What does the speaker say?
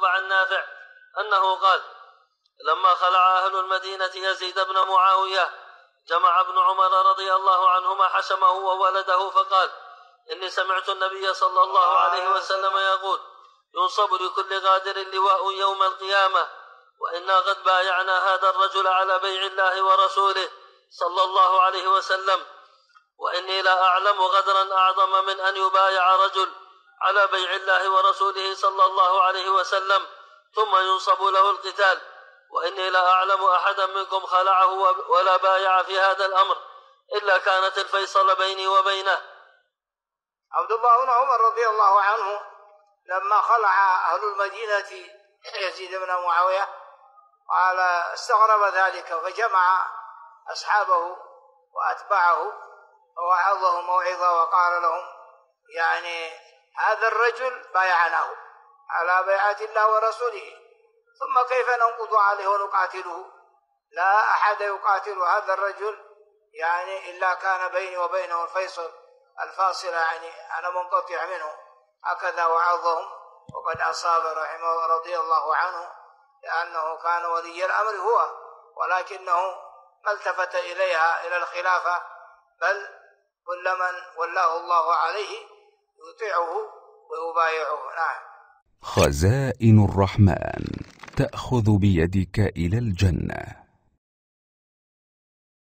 أيوب عن نافع أنه قال: لما خلع أهل المدينة يزيد بن معاوية جمع ابن عمر رضي الله عنهما حشمه وولده فقال: إني سمعت النبي صلى الله عليه وسلم يقول: ينصب لكل غادر لواء يوم القيامة، وإنا قد بايعنا هذا الرجل على بيع الله ورسوله صلى الله عليه وسلم، وإني لا أعلم غدرا أعظم من أن يبايع رجل على بيع الله ورسوله صلى الله عليه وسلم ثم ينصب له القتال، وإني لا أعلم أحدا منكم خلعه ولا بايع في هذا الأمر إلا كانت الفيصل بيني وبينه. عبد الله بن عمر رضي الله عنه لما خلع أهل المدينة يزيد بن معاوية قال استغرب ذلك، فجمع أصحابه وأتبعه ووعظهم موعظة وقال لهم: يعني هذا الرجل بايعناه على بيعة الله ورسوله، ثم كيف ننقض عليه ونقاتله؟ لا أحد يقاتل هذا الرجل يعني إلا كان بيني وبينه الفيصل الفاصل، يعني أنا منقطع منه. هكذا وعظهم، وقد أصاب رحمه رضي الله عنه، لأنه كان ولي الأمر هو، ولكنه ما التفت إليها إلى الخلافة، بل كل من ولاه الله عليه يطيعه ويبايعه. نعم. خزائن الرحمن تأخذ بيدك إلى الجنة.